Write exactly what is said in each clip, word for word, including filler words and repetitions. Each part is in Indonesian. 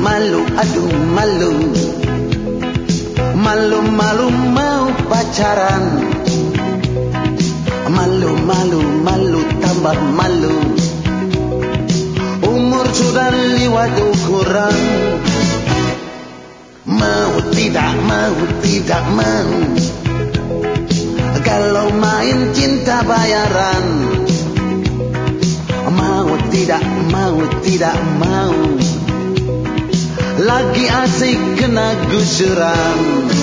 malu, aduh malu. Malu, malu mau pacaran. Malu, malu, malu tambah malu. Umur sudah lewat ukuran. Mau tidak mau, tidak mau. Kalau main cinta bayaran. Mau tidak mau, tidak mau. Lagi asik kena gusuran.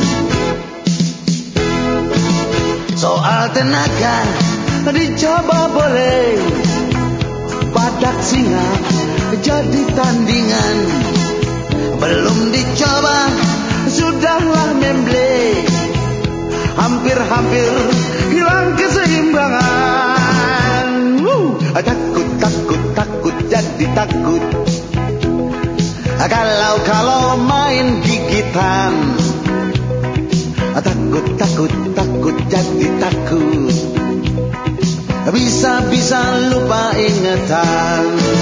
Soal tenaga dicoba boleh. Badak singa jadi tandingan. Belum dicoba sudahlah memble. Hampir-hampir hilang keseimbangan. Woo! Takut, takut, takut jadi takut. Kalau-kalau main gigitan. Takut, takut, takut jadi takut. Bisa-bisa lupa ingatan.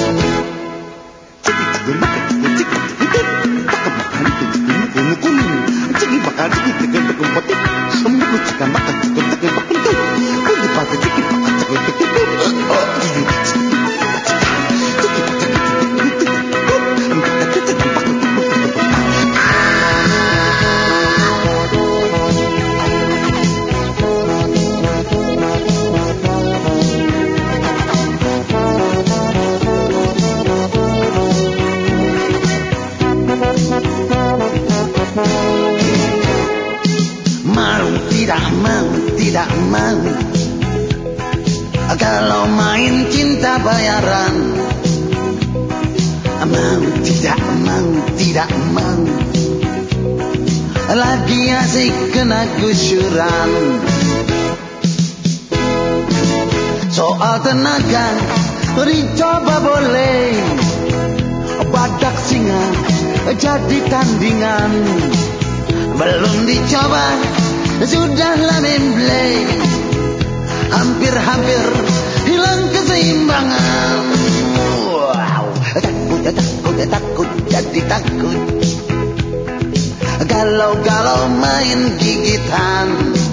Tidak mau, tidak mau. Kalau main cinta bayaran. Mau, tidak mau, tidak mau. Lagi asik kena gusuran. Soal tenaga dicoba boleh. Badak singa jadi tandingan. Belum dicoba sudahlah memble. Hampir-hampir hilang keseimbangan. Wow. Takut, takut, takut jadi takut. Galau-galau main gigitan.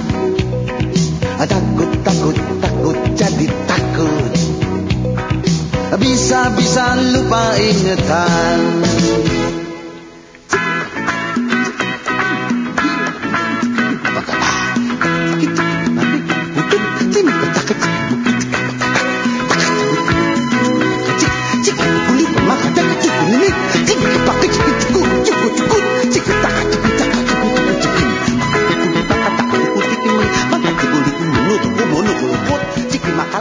Takut, takut, takut jadi takut. Bisa-bisa lupa ingatan. Makan